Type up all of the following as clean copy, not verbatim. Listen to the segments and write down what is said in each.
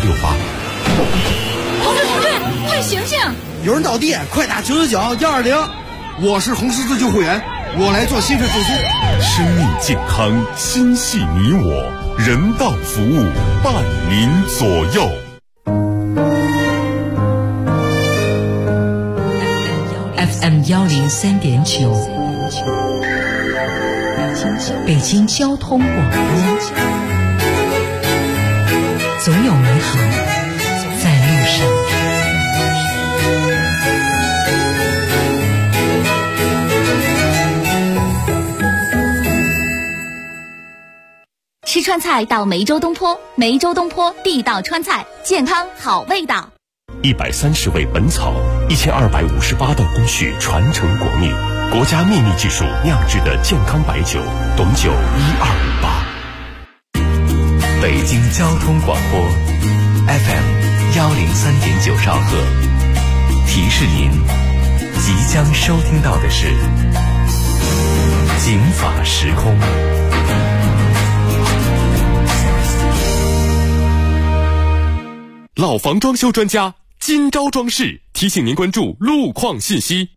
同队，快醒醒！ 有人倒地，快打999-120。 我是红十字救护员，我来做心肺复苏。 生命健康，心系你我，人道服务伴您左右。 FM 103.9，北京交通广播，总有美好在路上。 吃川菜到梅州东坡，梅州东坡地道川菜，健康好味道。 130味本草，1258道工序传承国秘，国家秘密技术酿制的健康白酒，董酒1258。 北京交通广播 FM 103.9兆赫，提示您即将收听到的是警法时空。 老房装修专家金招装饰提醒您关注路况信息。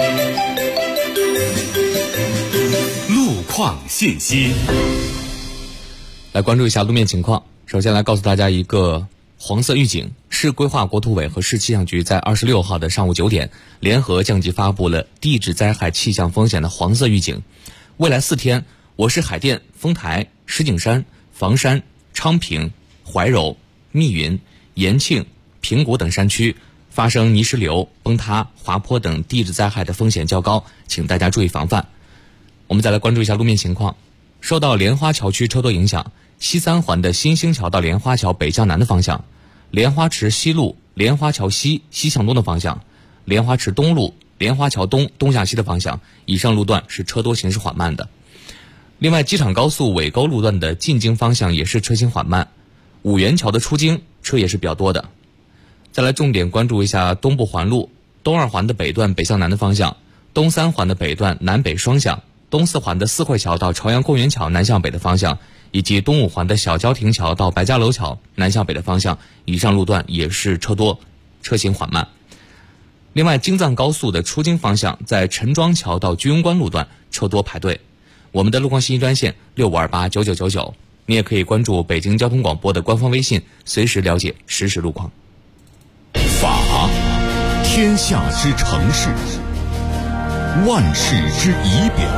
路况信息， 来关注一下路面情况。首先来告诉大家一个黄色预警，市规划国土委和市气象局在26号的上午9点联合降级发布了地质灾害气象风险的黄色预警。未来4天，我市海淀、丰台、石景山、房山、昌平、怀柔、密云、延庆、平谷等山区发生泥石流、崩塌、滑坡等地质灾害的风险较高，请大家注意防范。我们再来关注一下路面情况。受到莲花桥区车多影响，西三环的新兴桥到莲花桥北向南的方向，莲花池西路莲花桥西西向东的方向，莲花池东路莲花桥东东向西的方向，以上路段是车多行驶缓慢的。另外，机场高速尾沟路段的进京方向也是车行缓慢，五元桥的出京车也是比较多的。再来重点关注一下东部环路东二环的北段北向南的方向，东三环的北段南北双向，东四环的四惠桥到朝阳公园桥南向北的方向，以及东五环的小交亭桥到白家楼桥南向北的方向，以上路段也是车多，车行缓慢。另外，京藏高速的出京方向在陈庄桥到居庸关路段车多排队。我们的路况信息专线65289999，你也可以关注北京交通广播的官方微信，随时了解实时路况。 法，天下之常事，万事之仪表。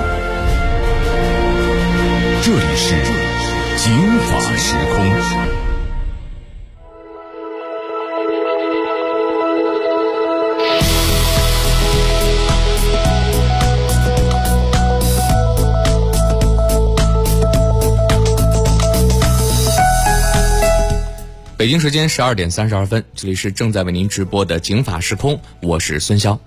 这里是警法时空。 北京时间12点32分，这里是正在为您直播的警法时空，我是孙潇。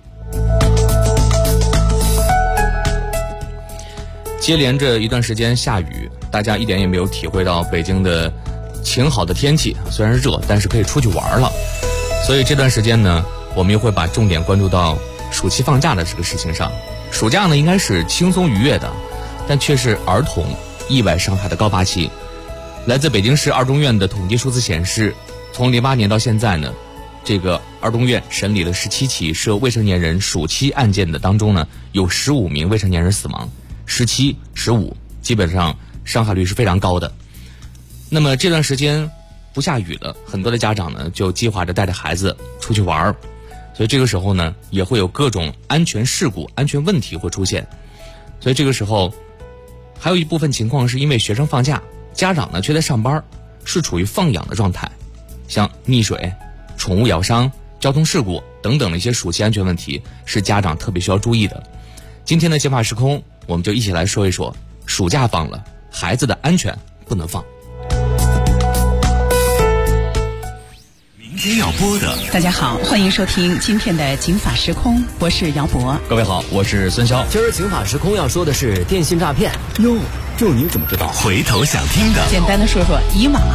接连着一段时间下雨，大家一点也没有体会到北京的晴好的天气，虽然热，但是可以出去玩了。所以这段时间呢，我们又会把重点关注到暑期放假的这个事情上。暑假呢应该是轻松愉悦的，但却是儿童意外伤害的高发期。来自北京市二中院的统计数字显示，从08年到现在呢，这个二中院审理了17起涉未成年人暑期案件的当中呢，有15名未成年人死亡，17、15，基本上伤害率是非常高的。那么这段时间不下雨了，很多的家长呢就计划着带着孩子出去玩，所以这个时候呢也会有各种安全事故、安全问题会出现。所以这个时候还有一部分情况是因为学生放假，家长呢却在上班，是处于放养的状态，像溺水、宠物咬伤、交通事故等等的一些暑期安全问题是家长特别需要注意的。今天的警法时空，我们就一起来说一说，暑假放了，孩子的安全不能放。 明天要播的， 大家好，欢迎收听今天的警法时空，我是姚博。 各位好，我是孙潇。 今儿警法时空要说的是电信诈骗。 哟，这你怎么知道？回头想听的， 简单的说说，以往啊，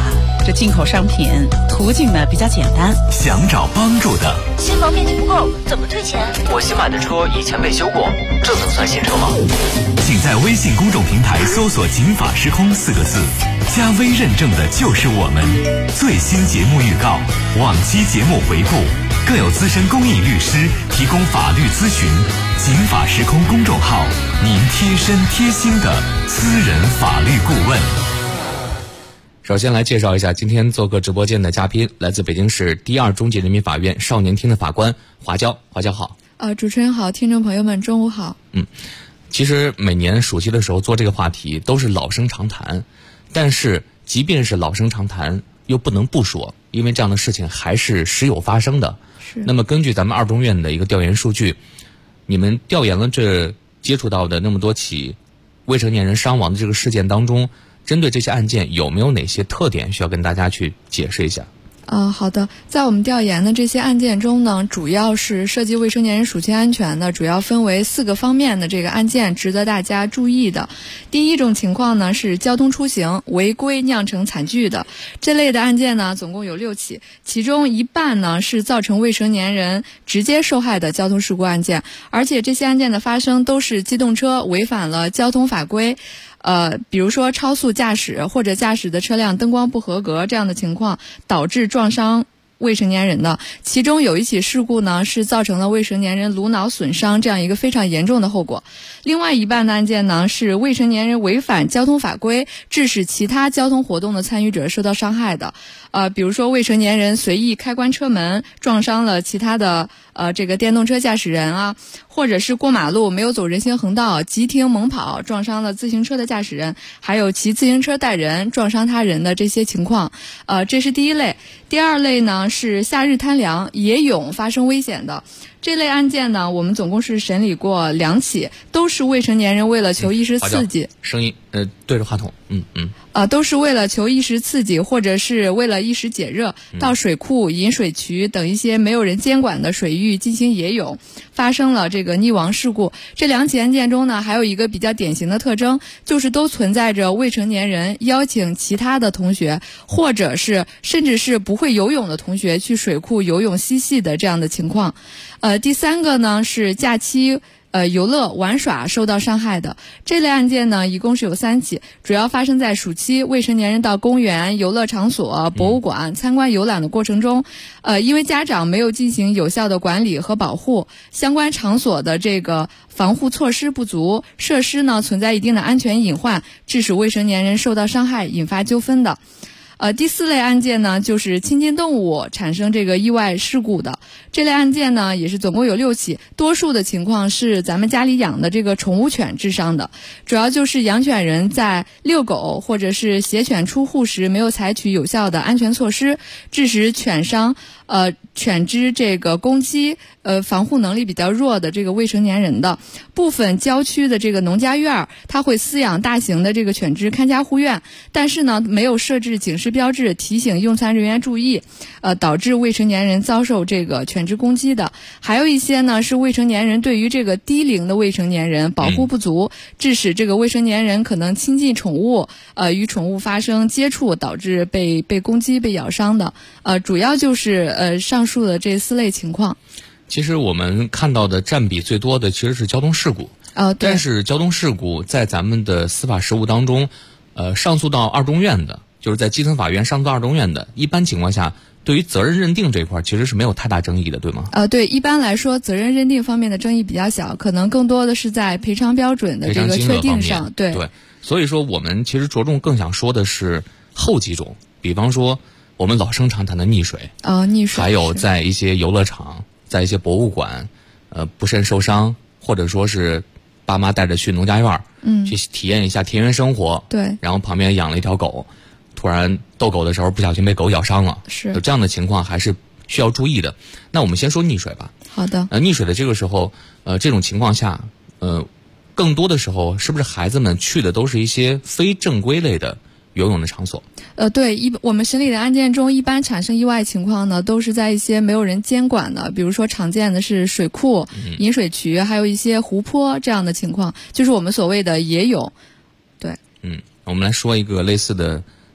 这进口商品途径呢比较简单。 想找帮助的， 新房面积不够，怎么退钱？ 我新买的车以前被修过，这能算新车吗？ 请在微信公众平台搜索“警法时空”4个字，加微认证的就是我们。最新节目预告、往期节目回顾，更有资深公益律师提供法律咨询。警法时空公众号，您贴身贴心的私人法律顾问。 首先来介绍一下今天做客直播间的嘉宾，来自北京市第2中级人民法院少年厅的法官华娇。华娇好。 主持人好，听众朋友们中午好。 其实每年暑期的时候做这个话题都是老生常谈，但是即便是老生常谈又不能不说，因为这样的事情还是时有发生的。 是。 那么根据咱们2中院的一个调研数据，你们调研了这接触到的那么多起未成年人伤亡的这个事件当中，针对这些案件有没有哪些特点需要跟大家去解释一下？ 好的，在我们调研的这些案件中呢，主要是涉及未成年人暑期安全的，主要分为4个方面的这个案件值得大家注意的。第一种情况呢是交通出行违规酿成惨剧的，这类的案件呢总共有6起，其中一半呢是造成未成年人直接受害的交通事故案件，而且这些案件的发生都是机动车违反了交通法规。比如说超速驾驶或者驾驶的车辆灯光不合格这样的情况，导致撞伤未成年人的。其中有一起事故呢是造成了未成年人颅脑损伤这样一个非常严重的后果。另外一半的案件呢是未成年人违反交通法规，致使其他交通活动的参与者受到伤害的。比如说未成年人随意开关车门，撞伤了其他的这个电动车驾驶人啊，或者是过马路没有走人行横道，急停猛跑撞伤了自行车的驾驶人，还有骑自行车带人撞伤他人的这些情况。这是第一类。第二类呢是夏日贪凉、野泳发生危险的。这类案件呢，我们总共是审理过2起，都是未成年人为了求一时刺激， 声音对着话筒， 都是为了求一时刺激，或者是为了一时解热，到水库、饮水渠等一些没有人监管的水域进行野泳，发生了这个溺亡事故。这2起案件中呢，还有一个比较典型的特征，就是都存在着未成年人邀请其他的同学，或者是甚至是不会游泳的同学去水库游泳嬉戏的这样的情况。第3个呢是假期游乐玩耍受到伤害的。这类案件呢一共是有3起，主要发生在暑期未成年人到公园、游乐场所、博物馆参观游览的过程中，因为家长没有进行有效的管理和保护，相关场所的这个防护措施不足，设施呢存在一定的安全隐患，致使未成年人受到伤害，引发纠纷的。第4类案件呢，就是亲近动物产生这个意外事故的。这类案件呢，也是总共有6起，多数的情况是咱们家里养的这个宠物犬致伤的，主要就是养犬人在遛狗或者是携犬出户时没有采取有效的安全措施，致使犬伤。犬只这个攻击防护能力比较弱的这个未成年人的。部分郊区的这个农家院，它会饲养大型的这个犬只看家护院，但是呢没有设置警示标志提醒用餐人员注意，导致未成年人遭受这个犬只攻击的。还有一些呢是未成年人对于这个低龄的未成年人保护不足，致使这个未成年人可能亲近宠物，与宠物发生接触，导致被攻击、被咬伤的。主要就是上述的这4类情况。 其实我们看到的占比最多的其实是交通事故。 对。 但是交通事故在咱们的司法实务当中，上诉到2中院的，就是在基层法院上诉到2中院的，一般情况下对于责任认定这一块其实是没有太大争议的，对吗？ 对，一般来说责任认定方面的争议比较小，可能更多的是在赔偿标准的这个确定上。对。 所以说我们其实着重更想说的是后几种，比方说我们老生常谈的溺水， 溺水， 还有在一些游乐场、在一些博物馆，不慎受伤，或者说是爸妈带着去农家院，去体验一下田园生活， 对， 然后旁边养了一条狗，突然逗狗的时候不小心被狗咬伤了， 是有这样的情况还是需要注意的。那我们先说溺水吧。 好的。 溺水的这个时候，这种情况下，更多的时候是不是孩子们去的都是一些非正规类的游泳的场所？ 对，我们审理的案件中，一般产生意外情况呢，都是在一些没有人监管的，比如说常见的是水库、饮水渠，还有一些湖泊这样的情况，就是我们所谓的野泳。对。 我们来说一个类似的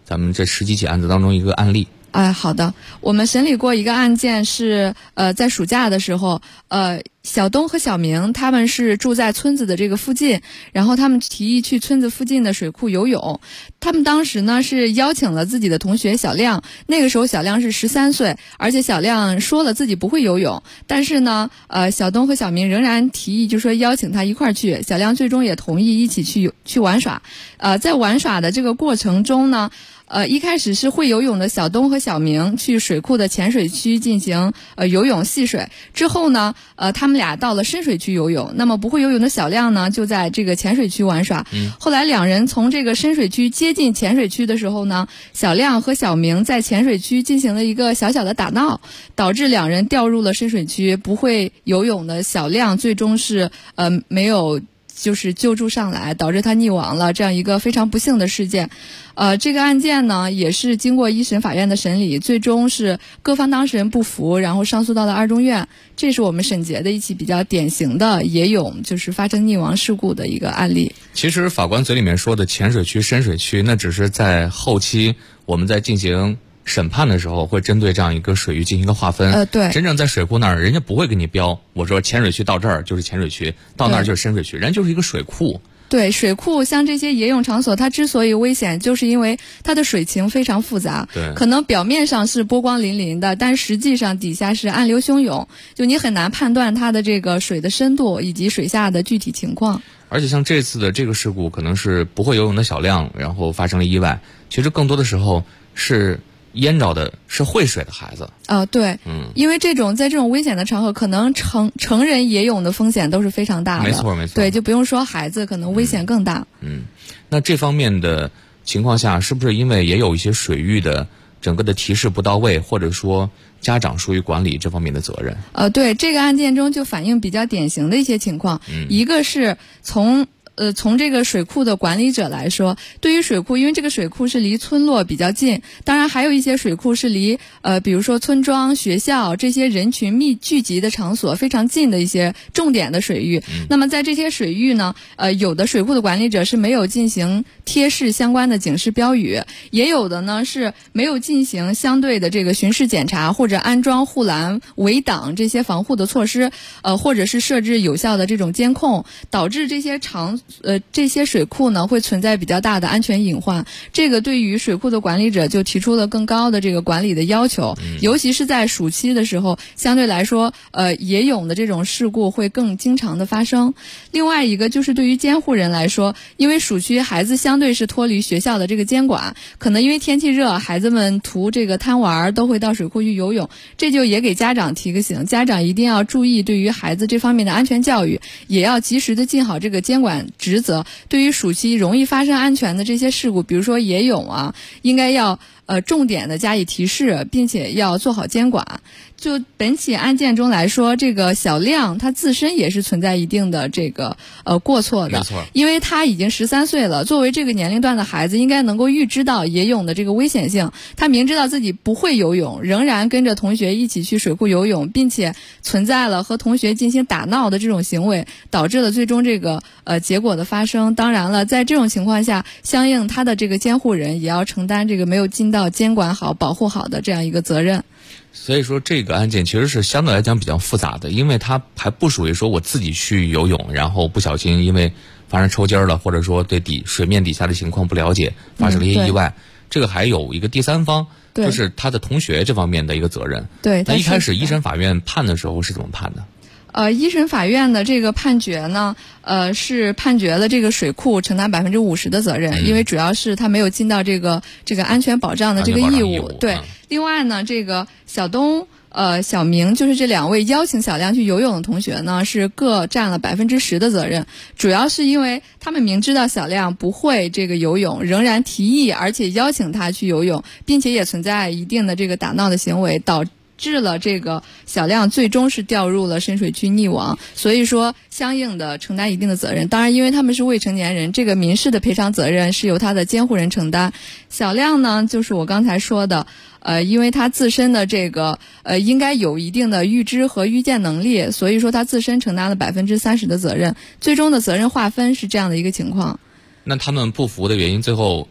咱们这10几起案子当中一个案例。 好的，我们审理过一个案件是，在暑假的时候，小东和小明他们是住在村子的这个附近，然后他们提议去村子附近的水库游泳。他们当时呢是邀请了自己的同学小亮，那个时候小亮是13岁，而且小亮说了自己不会游泳，但是呢，小东和小明仍然提议就说邀请他一块儿去，小亮最终也同意一起去玩耍。在玩耍的这个过程中呢，一开始是会游泳的小东和小明去水库的浅水区进行游泳戏水，之后呢，他们俩到了深水区游泳。那么不会游泳的小亮呢，就在这个浅水区玩耍。后来两人从这个深水区接近浅水区的时候呢，小亮和小明在浅水区进行了一个小小的打闹，导致两人掉入了深水区。不会游泳的小亮最终是没有就是救助上来，导致他溺亡了，这样一个非常不幸的事件。这个案件呢，也是经过一审法院的审理，最终是各方当事人不服，然后上诉到了2中院。这是我们审结的一起比较典型的野泳就是发生溺亡事故的一个案例。 其实法官嘴里面说的浅水区、深水区，那只是在后期我们在进行审判的时候会针对这样一个水域进行一个划分。 对， 真正在水库那儿，人家不会给你标，我说浅水区到这儿就是浅水区，到那儿就是深水区，人家就是一个水库。 对，水库像这些野泳场所，它之所以危险，就是因为它的水情非常复杂。 对， 可能表面上是波光粼粼的，但实际上底下是暗流汹涌，就你很难判断它的这个水的深度以及水下的具体情况。 而且像这次的这个事故，可能是不会游泳的小亮，然后发生了意外。其实更多的时候是淹着的是会水的孩子。 对，因为在这种危险的场合，可能成人野泳的风险都是非常大的。 没错。 对，就不用说孩子，可能危险更大。 那这方面的情况下，是不是因为也有一些水域的整个的提示不到位，或者说家长疏于管理这方面的责任？ 对，这个案件中就反映比较典型的一些情况。一个是从这个水库的管理者来说，对于水库，因为这个水库是离村落比较近，当然还有一些水库是离比如说村庄、学校这些人群聚集的场所非常近的一些重点的水域。那么在这些水域呢，有的水库的管理者是没有进行贴示相关的警示标语，也有的呢是没有进行相对的这个巡视检查，或者安装护栏、围挡这些防护的措施，或者是设置有效的这种监控，导致这些水库呢会存在比较大的安全隐患。这个对于水库的管理者就提出了更高的这个管理的要求，尤其是在暑期的时候，相对来说野泳的这种事故会更经常的发生。另外一个就是对于监护人来说，因为暑期孩子相对是脱离学校的这个监管，可能因为天气热，孩子们图这个贪玩都会到水库去游泳，这就也给家长提个醒，家长一定要注意对于孩子这方面的安全教育，也要及时的尽好这个监管职责。对于暑期容易发生安全的这些事故，比如说野泳啊，应该要重点的加以提示，并且要做好监管。就本起案件中来说，这个小亮他自身也是存在一定的这个过错的， 没错， 因为他已经13岁了，作为这个年龄段的孩子，应该能够预知到野泳的这个危险性。他明知道自己不会游泳，仍然跟着同学一起去水库游泳，并且存在了和同学进行打闹的这种行为，导致了最终这个结果的发生。当然了，在这种情况下，相应他的这个监护人也要承担这个没有尽到监管好、保护好的这样一个责任。 所以说这个案件其实是相对来讲比较复杂的，因为它还不属于说我自己去游泳，然后不小心因为发生抽筋了，或者说对水面底下的情况不了解，发生了一些意外，这个还有一个第三方，就是他的同学这方面的一个责任。 对， 那一开始一审法院判的时候是怎么判的？ 一审法院的这个判决呢，是判决了这个水库承担50%的责任，因为主要是他没有尽到这个安全保障的这个义务。对，另外呢，这个小东、小明就是这2位邀请小亮去游泳的同学呢，是各占了10%的责任，主要是因为他们明知道小亮不会这个游泳，仍然提议而且邀请他去游泳，并且也存在一定的这个打闹的行为，导致了这个小亮最终是掉入了深水区溺亡，所以说相应的承担一定的责任。当然，因为他们是未成年人，这个民事的赔偿责任是由他的监护人承担。小亮呢，就是我刚才说的，因为他自身的这个应该有一定的预知和预见能力，所以说他自身承担了30%的责任。最终的责任划分是这样的一个情况。 那他们不服的原因，最后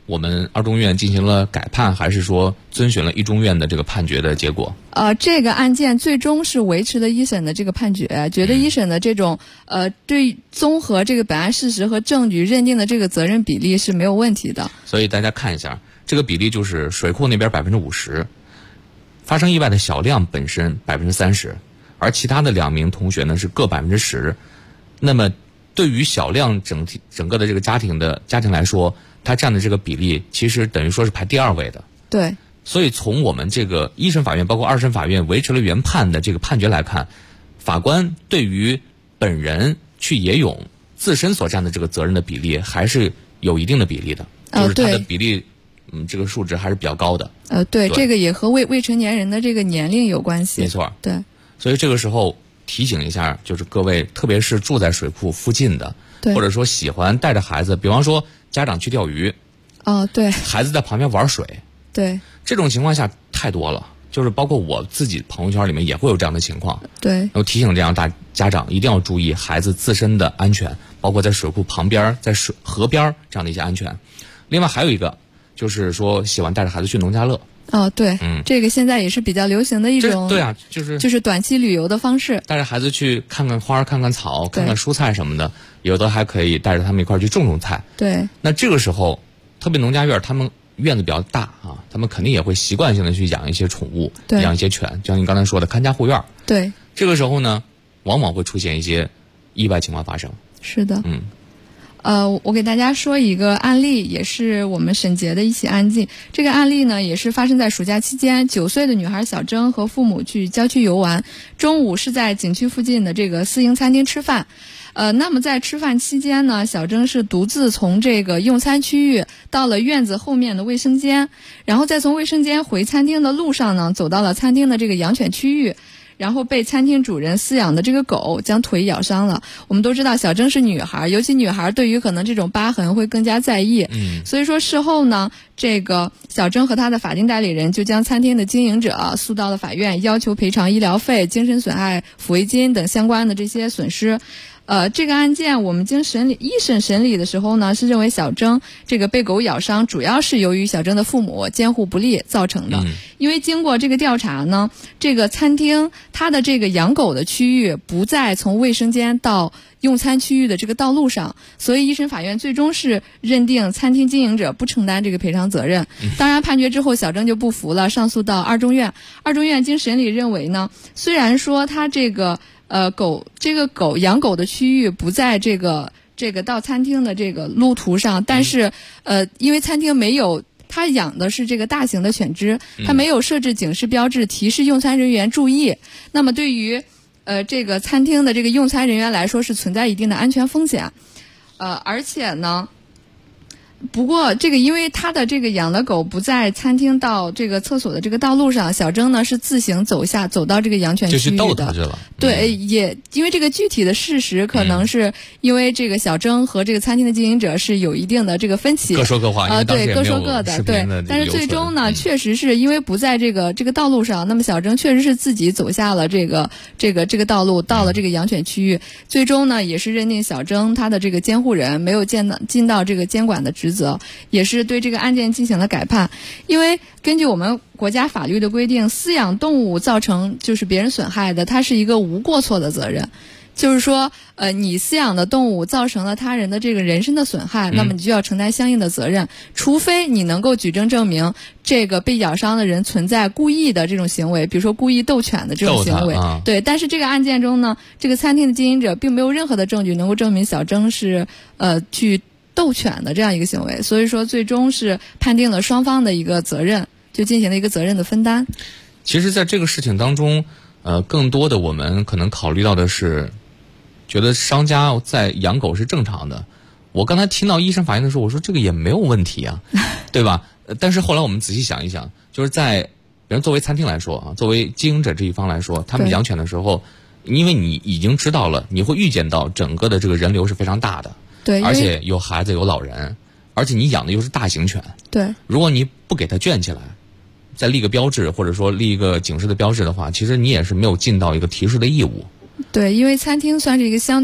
我们二中院进行了改判，还是说遵循了一中院的这个判决的结果？ 这个案件最终是维持了一审的这个判决，觉得一审的这种对综合这个本案事实和证据认定的这个责任比例是没有问题的。 所以大家看一下，这个比例就是水库那边50%，发生意外的小亮本身30%，而其他的2名同学呢是各10%。那么对于小亮整个的这个家庭来说，他占的这个比例其实等于说是排第2位的。 对。 所以从我们这个一审法院包括二审法院维持了原判的这个判决来看，法官对于本人去野泳自身所占的这个责任的比例还是有一定的比例的，就是它的比例这个数值还是比较高的。 对，这个也和未成年人的这个年龄有关系。 没错。 对。所以这个时候提醒一下，就是各位，特别是住在水库附近的，或者说喜欢带着孩子，比方说家长去钓鱼， 对， 孩子在旁边玩水， 对， 这种情况下太多了，就是包括我自己朋友圈里面也会有这样的情况。 对， 我提醒这样家长一定要注意孩子自身的安全，包括在水库旁边、在河边这样的一些安全。另外还有一个就是说喜欢带着孩子去农家乐。 对，这个现在也是比较流行的一种， 对啊，就是短期旅游的方式， 带着孩子去看看花、看看草、看看蔬菜什么的，有的还可以带着他们一块儿去种菜。 对， 那这个时候，特别农家院，他们院子比较大啊，他们肯定也会习惯性的去养一些宠物，养一些犬，就像你刚才说的看家护院。 对， 这个时候呢，往往会出现一些意外情况发生。 是的，我给大家说一个案例，也是我们审结的一起案件。这个案例呢，也是发生在暑假期间，9岁的女孩小珍和父母去郊区游玩，中午是在景区附近的这个私营餐厅吃饭。那么在吃饭期间呢，小珍是独自从这个用餐区域到了院子后面的卫生间，然后再从卫生间回餐厅的路上呢，走到了餐厅的这个养犬区域。然后被餐厅主人饲养的这个狗将腿咬伤了。我们都知道小珍是女孩，尤其女孩对于可能这种疤痕会更加在意。所以说事后呢，这个小珍和她的法定代理人就将餐厅的经营者诉到了法院，要求赔偿医疗费、精神损害抚慰金等相关的这些损失。这个案件我们经一审审理的时候呢，是认为小珍这个被狗咬伤主要是由于小珍的父母监护不力造成的。因为经过这个调查呢，这个餐厅它的这个养狗的区域不在从卫生间到用餐区域的这个道路上，所以一审法院最终是认定餐厅经营者不承担这个赔偿责任。当然判决之后小珍就不服了，上诉到二中院。二中院经审理认为呢，虽然说它这个养狗的区域不在这个到餐厅的这个路途上，但是因为餐厅没有，他养的是这个大型的犬只，他没有设置警示标志提示用餐人员注意，那么对于这个餐厅的这个用餐人员来说是存在一定的安全风险。而且呢，不过这个因为他的这个养的狗不在餐厅到这个厕所的这个道路上，小珍呢是自行走到这个养犬区域的， 就去逗它去了。 对，也因为这个具体的事实可能是因为这个小珍和这个餐厅的经营者是有一定的这个分歧， 各说各话， 对，各说各的，对。但是最终呢，确实是因为不在这个道路上，那么小珍确实是自己走下了这个道路，到了这个养犬区域。最终呢，也是认定小珍她的这个监护人没有尽到这个监管的职责，也是对这个案件进行了改判。因为根据我们国家法律的规定，饲养动物造成就是别人损害的，它是一个无过错的责任。就是说你饲养的动物造成了他人的这个人身的损害，那么你就要承担相应的责任，除非你能够举证证明这个被咬伤的人存在故意的这种行为，比如说故意斗犬的这种行为。对，但是这个案件中呢，这个餐厅的经营者并没有任何的证据能够证明小珍是去斗犬的这样一个行为，所以说最终是判定了双方的一个责任，就进行了一个责任的分担。 其实在这个事情当中更多的我们可能考虑到的是觉得商家在养狗是正常的。我刚才听到一审法院的时候，我说这个也没有问题啊，对吧？但是后来我们仔细想一想，就是比如作为餐厅来说啊，作为经营者这一方来说，他们养犬的时候，因为你已经知道了，你会预见到整个的这个人流是非常大的， 对， 而且有孩子有老人，而且你养的又是大型犬， 对， 如果你不给它圈起来，再立个标志或者说立一个警示的标志的话，其实你也是没有尽到一个提示的义务。 对，因为餐厅算是一个相对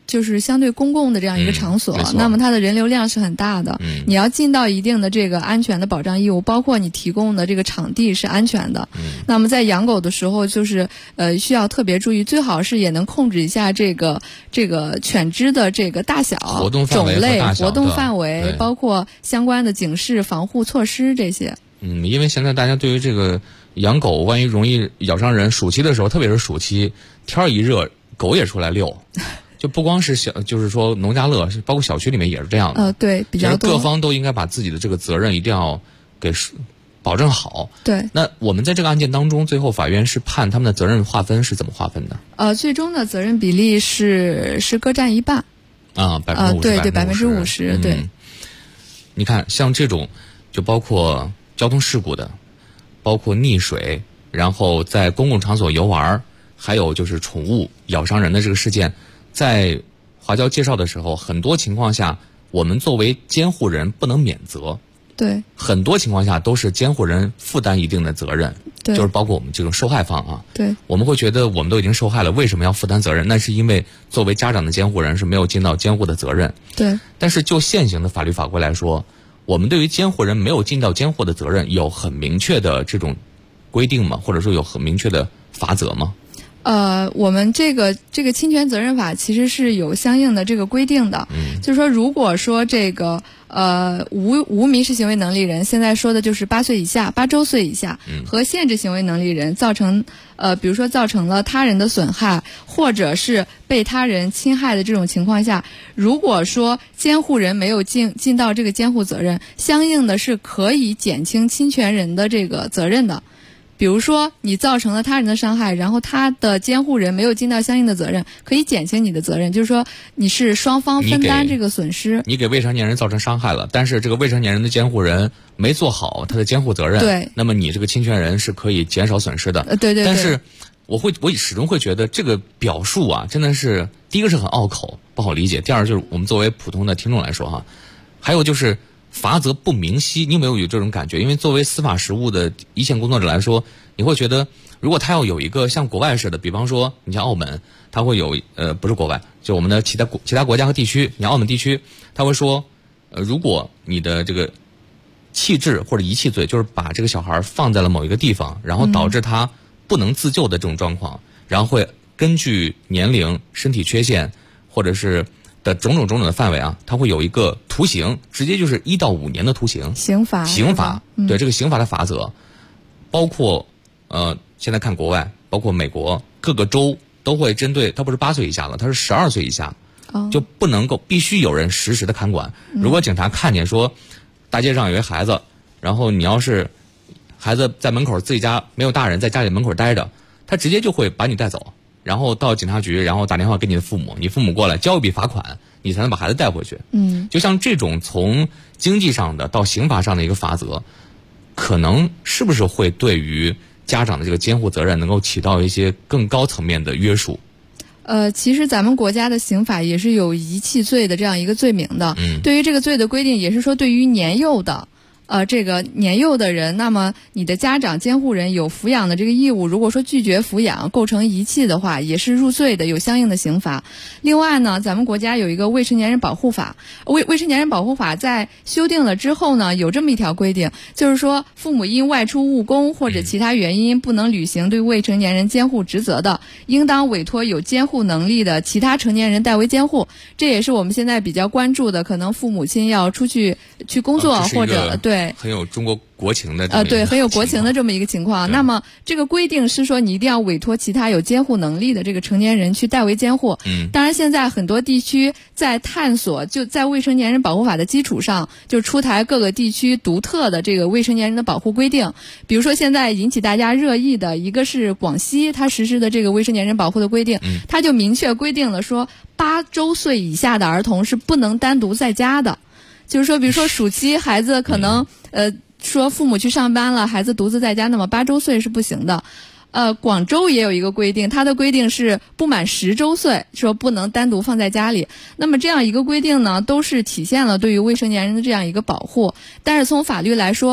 就是相对公共的这样一个场所，那么它的人流量是很大的，你要尽到一定的这个安全的保障义务，包括你提供的这个场地是安全的。那么在养狗的时候，就是需要特别注意，最好是也能控制一下这个犬只的这个大小、种类、活动范围，包括相关的警示、防护措施这些。 因为现在大家对于这个养狗，万一容易咬伤人，暑期的时候，特别是暑期，天儿一热，狗也出来遛。就不光是就是说农家乐，包括小区里面也是这样的。 对，比较多。 各方都应该把自己的这个责任一定要给保证好。 对。 那我们在这个案件当中，最后法院是判他们的责任划分是怎么划分的？ 最终的责任比例是各占一半。 50%。 对，50%。对。 你看，像这种就包括交通事故的，包括溺水，然后在公共场所游玩，还有就是宠物咬伤人的这个事件。在华交介绍的时候，很多情况下，我们作为监护人不能免责。 对。很多情况下都是监护人负担一定的责任。 对。 就是包括我们这种受害方啊。 对。 我们会觉得我们都已经受害了，为什么要负担责任？那是因为作为家长的监护人是没有尽到监护的责任。 对。 但是就现行的法律法规来说，我们对于监护人没有尽到监护的责任，有很明确的这种规定吗？或者说有很明确的罚则吗？ 我们这个侵权责任法其实是有相应的这个规定的，就是说，如果说这个无民事行为能力人，现在说的就是8岁以下、8周岁以下，和限制行为能力人造成比如说造成了他人的损害，或者是被他人侵害的这种情况下，如果说监护人没有尽到这个监护责任，相应的是可以减轻侵权人的这个责任的。比如说你造成了他人的伤害，然后他的监护人没有尽到相应的责任，可以减轻你的责任，就是说你是双方分担这个损失。 你给未成年人造成伤害了，但是这个未成年人的监护人没做好他的监护责任， 对， 那么你这个侵权人是可以减少损失的。 对。 但是我始终会觉得这个表述啊，真的是第一个是很拗口，不好理解；第二就是我们作为普通的听众来说哈，还有就是罚则不明晰，你有没有这种感觉？因为作为司法实务的一线工作者来说，你会觉得，如果他要有一个像国外似的，比方说你像澳门，他会有不是国外，就我们的其他国家和地区，你澳门地区，他会说，如果你的这个弃置或者遗弃罪，就是把这个小孩放在了某一个地方，然后导致他不能自救的这种状况，然后会根据年龄、身体缺陷或者是的种种的范围啊，它会有一个徒刑，直接就是1到5年的徒刑。刑法。对，这个刑法的法则，包括现在看国外，包括美国各个州都会针对，它不是8岁以下了，它是12岁以下，就不能够必须有人实时的看管。如果警察看见说大街上有一孩子，然后你要是孩子在门口自己家没有大人在家里门口待着，他直接就会把你带走。然后到警察局，然后打电话给你的父母，你父母过来交一笔罚款，你才能把孩子带回去。就像这种从经济上的到刑法上的一个法则，可能是不是会对于家长的这个监护责任能够起到一些更高层面的约束？ 其实咱们国家的刑法也是有遗弃罪的这样一个罪名的。对于这个罪的规定，也是说对于年幼的。这个年幼的人，那么你的家长监护人有抚养的这个义务，如果说拒绝抚养构成遗弃的话，也是入罪的，有相应的刑罚。另外呢，咱们国家有一个未成年人保护法，未成年人保护法在修订了之后呢，有这么一条规定，就是说父母因外出务工或者其他原因不能履行对未成年人监护职责的，应当委托有监护能力的其他成年人代为监护。这也是我们现在比较关注的，可能父母亲要出去工作，或者对。 很有中国国情的对，很有国情的这么一个情况。那么这个规定是说，你一定要委托其他有监护能力的这个成年人去代为监护。当然现在很多地区在探索，就在未成年人保护法的基础上，就出台各个地区独特的这个未成年人的保护规定。比如说现在引起大家热议的一个是广西，它实施的这个未成年人保护的规定，它就明确规定了说，8周岁以下的儿童是不能单独在家的。就是说，比如说暑期孩子可能说父母去上班了，孩子独自在家，那么8周岁是不行的。广州也有一个规定，它的规定是不满10周岁，说不能单独放在家里。那么这样一个规定呢，都是体现了对于未成年人的这样一个保护。但是从法律来说，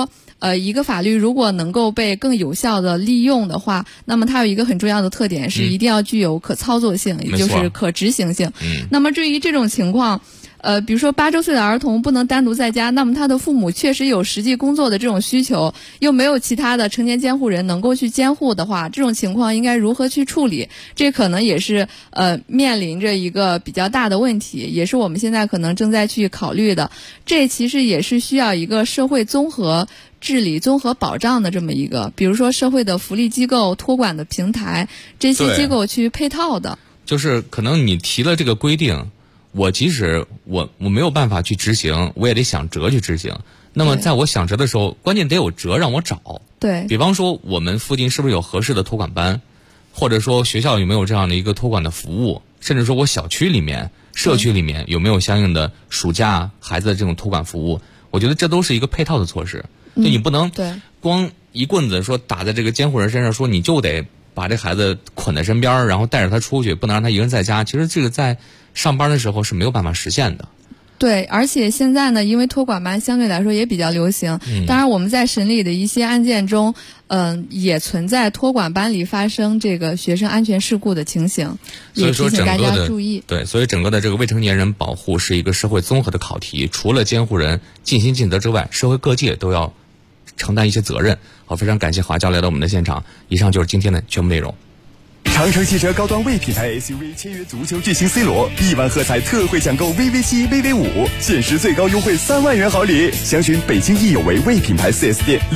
一个法律如果能够被更有效的利用的话，那么它有一个很重要的特点是一定要具有可操作性，也就是可执行性。那么至于这种情况，比如说8周岁的儿童不能单独在家，那么他的父母确实有实际工作的这种需求，又没有其他的成年监护人能够去监护的话，这种情况应该如何去处理？这可能也是面临着一个比较大的问题，也是我们现在可能正在去考虑的。这其实也是需要一个社会综合治理、综合保障的这么一个，比如说社会的福利机构、托管的平台，这些机构去配套的。 就是可能你提了这个规定，我即使我没有办法去执行，我也得想辙去执行。那么在我想辙的时候，关键得有辙让我找。 对， 比方说我们附近是不是有合适的托管班，或者说学校有没有这样的一个托管的服务，甚至说我小区里面、社区里面有没有相应的暑假孩子的这种托管服务？我觉得这都是一个配套的措施。就你不能光一棍子说打在这个监护人身上，说你就得把这孩子捆在身边，然后带着他出去，不能让他一个人在家。其实这个在上班的时候是没有办法实现的。 对，而且现在呢，因为托管班相对来说也比较流行，当然我们在审理的一些案件中，也存在托管班里发生这个学生安全事故的情形，也提醒大家注意。 对，所以整个的这个未成年人保护是一个社会综合的考题，除了监护人尽心尽责之外，社会各界都要承担一些责任。好，非常感谢华教来到我们的现场。以上就是今天的全部内容。 长城汽车高端魏品牌 SUV 签约足球巨星 C 罗，1万喝彩特惠抢购 VV7、VV5，限时最高优惠3万元好礼。详询北京易有为魏品牌 4S 店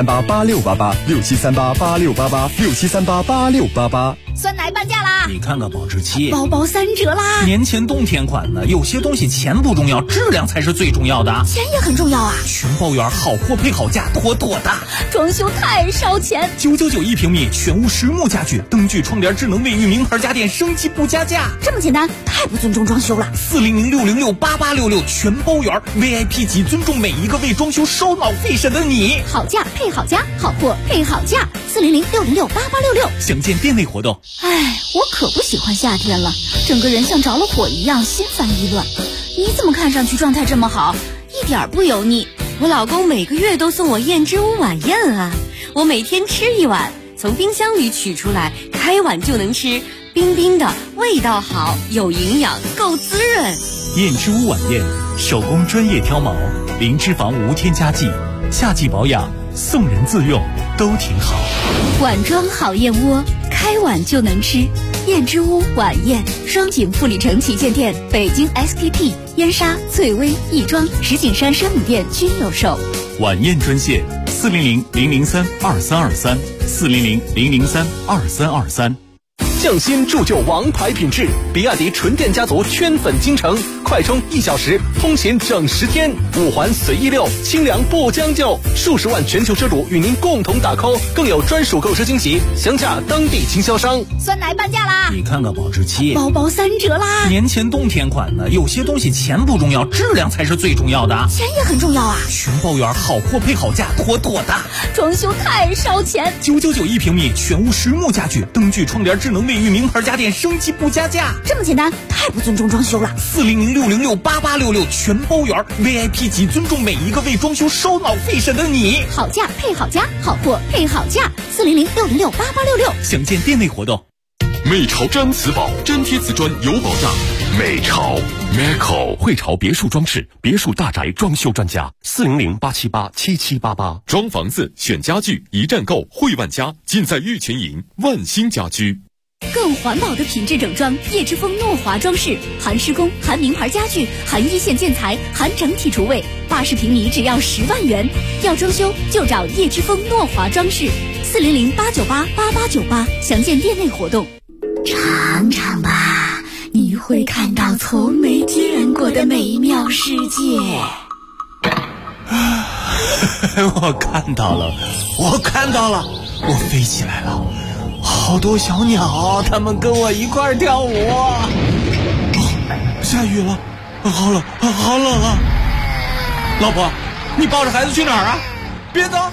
，67388688，67388688，67388688。 酸奶半价啦！ 你看看保质期， 包包3折啦！ 年前冬天款的，有些东西钱不重要，质量才是最重要的。 钱也很重要啊！ 全包圆，好货配好价，妥妥的。 装修太烧钱 ，999一平米，全屋实木家具，灯具、窗帘、智能卫浴，名牌家电升级不加价。 这么简单，太不尊重装修了。 400-606-8866，全包圆 ，VIP 级，尊重每一个为装修烧脑费神的你。 好价配好家，好货配好价。400-606-8866， 详见店内活动。 哎，我可不喜欢夏天了，整个人像着了火一样，心烦意乱。你怎么看上去状态这么好，一点不油腻？ 我老公每个月都送我燕之屋晚宴啊，我每天吃一碗，从冰箱里取出来，开碗就能吃，冰冰的，味道好，有营养，够滋润。 燕之屋晚宴，手工专业挑毛，零脂肪无添加剂，夏季保养，送人自用都挺好。 碗装好燕窝，开碗就能吃。燕之屋晚宴，双井富力城旗舰店、北京 SKP、燕莎、翠微、亦庄、石景山生米店均有售。 晚宴专线400-003-2323，400-003-2323。 匠心铸就王牌品质，比亚迪纯电家族圈粉京城，快充1小时，通勤整10天，5环随意溜，清凉不将就，数十万全球车主与您共同打 call， 更有专属购车惊喜，详洽当地经销商。 酸奶半价啦！ 你看看保质期， 包包3折啦！ 年前冬天款的，有些东西钱不重要，质量才是最重要的。 钱也很重要啊！ 全包圆，好货配好价，妥妥的。 装修太烧钱 ，999一平米，全屋实木家具，灯具、窗帘、智能卫浴，名牌家电升级不加价。 这么简单，太不尊重装修了。 400-606-8866，全包圆 VIP 级，尊重每一个为装修烧脑费神的你。 好价配好家，好货配好价。400-606-8866， 详见店内活动。 美潮毡瓷宝，粘贴瓷砖有保障。美潮 Meco 汇潮别墅装饰，别墅大宅装修专家，400-878-7788。装房子选家具，一站购汇万家，尽在玉泉营万兴家居。 更环保的品质整装，叶之峰诺华装饰，含施工，含名牌家具，含一线建材，含整体厨卫，80平米只要10万元。要装修就找叶之峰诺华装饰，400-898-8898，详见店内活动。尝尝吧，你会看到从没见过的美妙世界。 我看到了，我飞起来了，好多小鸟，它们跟我一块儿跳舞。下雨了，好冷啊！老婆，你抱着孩子去哪儿啊？别走！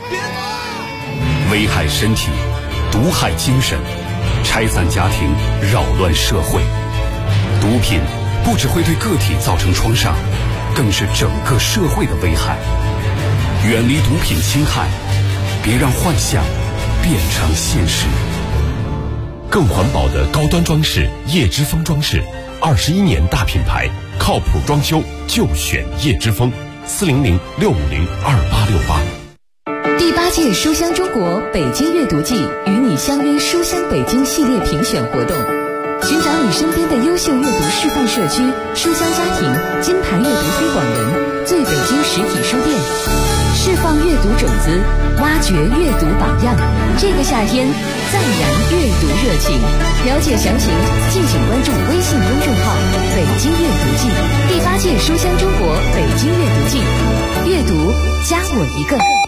危害身体，毒害精神，拆散家庭，扰乱社会。毒品不只会对个体造成创伤，更是整个社会的危害。 远离毒品侵害，别让幻想变成现实。 更环保的高端装饰叶之峰装饰，21年大品牌，靠谱装修就选叶之峰，400-650-2868。 第8届书香中国北京阅读季与你相约书香北京系列评选活动，寻找你身边的优秀阅读示范社区、书香家庭、金牌阅读推广人、最北京实体书店，释放阅读种子，挖掘阅读榜样。这个夏天赞扬阅读热情，了解详情敬请关注微信公众号北京阅读季。第8届书香中国北京阅读季，阅读加我一个。